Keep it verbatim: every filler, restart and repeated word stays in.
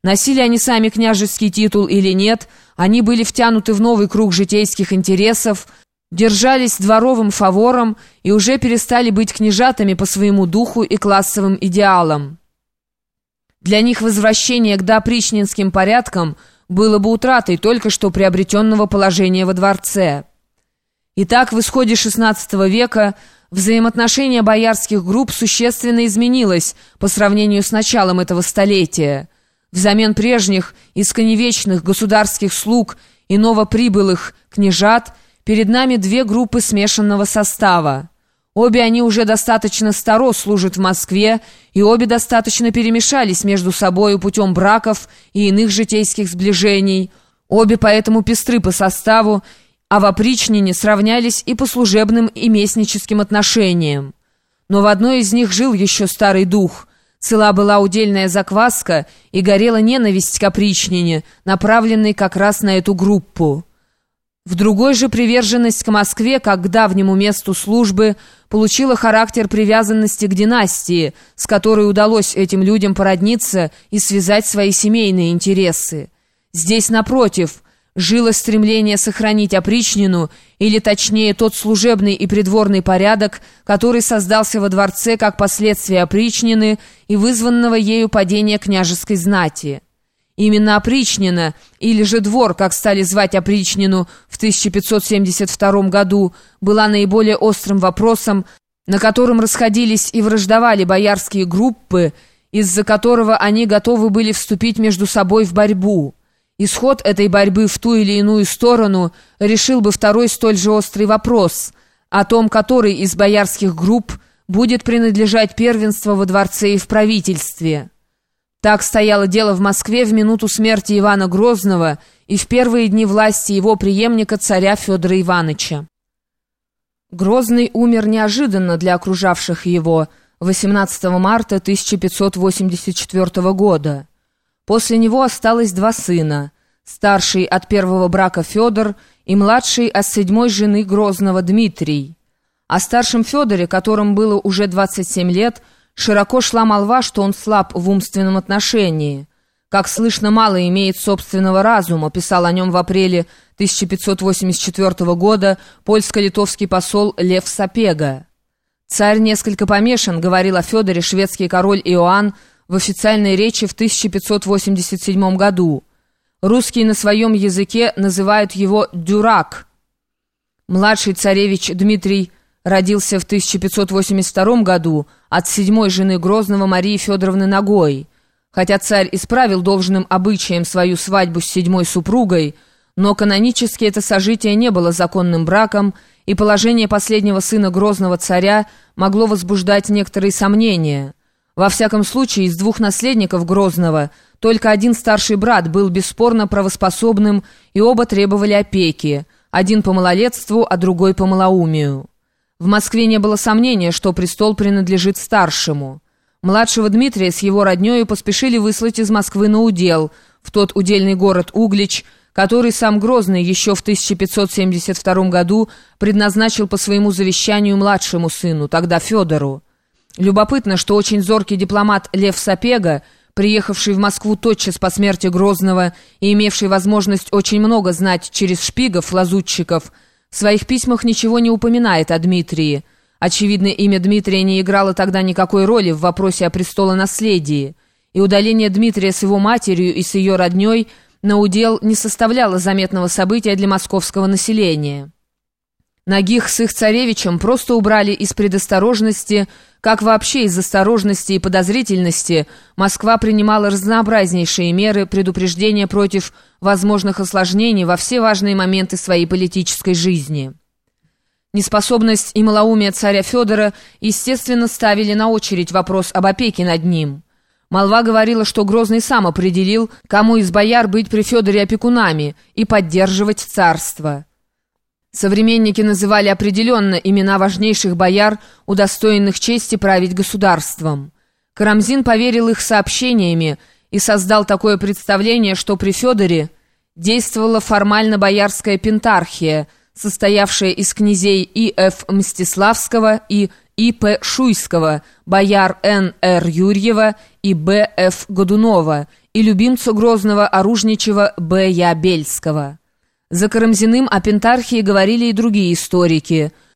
Носили они сами княжеский титул или нет, они были втянуты в новый круг житейских интересов, держались дворовым фавором и уже перестали быть княжатами по своему духу и классовым идеалам. Для них возвращение к доопричнинским порядкам было бы утратой только что приобретенного положения во дворце. Итак, в исходе шестнадцатого века взаимоотношение боярских групп существенно изменилось по сравнению с началом этого столетия. Взамен прежних исконевечных государских слуг и новоприбылых княжат перед нами две группы смешанного состава. Обе они уже достаточно старо служат в Москве, и обе достаточно перемешались между собою путем браков и иных житейских сближений. Обе поэтому пестры по составу, а в опричнине сравнялись и по служебным и местническим отношениям. Но в одной из них жил еще старый дух. Цела была удельная закваска, и горела ненависть к опричнине, направленной как раз на эту группу. В другой же приверженность к Москве, как к давнему месту службы, получила характер привязанности к династии, с которой удалось этим людям породниться и связать свои семейные интересы. Здесь, напротив, жило стремление сохранить опричнину, или точнее тот служебный и придворный порядок, который создался во дворце как последствие опричнины и вызванного ею падения княжеской знати. Именно опричнина, или же двор, как стали звать опричнину в тысяча пятьсот семьдесят втором году, была наиболее острым вопросом, на котором расходились и враждовали боярские группы, из-за которого они готовы были вступить между собой в борьбу. Исход этой борьбы в ту или иную сторону решил бы второй столь же острый вопрос, о том, который из боярских групп будет принадлежать первенство во дворце и в правительстве. Так стояло дело в Москве в минуту смерти Ивана Грозного и в первые дни власти его преемника царя Федора Ивановича. Грозный умер неожиданно для окружавших его восемнадцатого марта тысяча пятьсот восемьдесят четвёртого года. После него осталось два сына, старший от первого брака Федор и младший от седьмой жены Грозного Дмитрий. О старшем Федоре, которому было уже двадцать семь лет, широко шла молва, что он слаб в умственном отношении. Как слышно, мало имеет собственного разума, писал о нем в апреле тысяча пятьсот восемьдесят четвёртого года польско-литовский посол Лев Сапега. «Царь несколько помешан», — говорил о Федоре шведский король Иоанн в официальной речи в тысяча пятьсот восемьдесят седьмом году. Русские на своем языке называют его «дюрак». Младший царевич Дмитрий родился в тысяча пятьсот восемьдесят втором году от седьмой жены Грозного Марии Федоровны Ногой. Хотя царь исправил должным обычаем свою свадьбу с седьмой супругой, но канонически это сожитие не было законным браком, и положение последнего сына Грозного царя могло возбуждать некоторые сомнения. Во всяком случае, из двух наследников Грозного только один старший брат был бесспорно правоспособным, и оба требовали опеки, один по малолетству, а другой по малоумию. В Москве не было сомнения, что престол принадлежит старшему. Младшего Дмитрия с его роднёю поспешили выслать из Москвы на удел, в тот удельный город Углич, который сам Грозный еще в тысяча пятьсот семьдесят втором году предназначил по своему завещанию младшему сыну, тогда Федору. Любопытно, что очень зоркий дипломат Лев Сапега, приехавший в Москву тотчас по смерти Грозного и имевший возможность очень много знать через шпигов, лазутчиков, в своих письмах ничего не упоминает о Дмитрии. Очевидно, имя Дмитрия не играло тогда никакой роли в вопросе о престолонаследии, и удаление Дмитрия с его матерью и с ее родней на удел не составляло заметного события для московского населения. Нагих с их царевичем просто убрали из предосторожности, как вообще из осторожности и подозрительности Москва принимала разнообразнейшие меры предупреждения против возможных осложнений во все важные моменты своей политической жизни. Неспособность и малоумие царя Федора, естественно, ставили на очередь вопрос об опеке над ним. Молва говорила, что Грозный сам определил, кому из бояр быть при Федоре опекунами и поддерживать царство. Современники называли определенно имена важнейших бояр, удостоенных чести править государством. Карамзин поверил их сообщениями и создал такое представление, что при Федоре действовала формально боярская пентархия, состоявшая из князей И Ф Мстиславского и И П Шуйского, бояр Н Р Юрьева и Б Ф Годунова и любимцу грозного оружничего Б. Я. Бельского. За Карамзиным о Пентархии говорили и другие историки –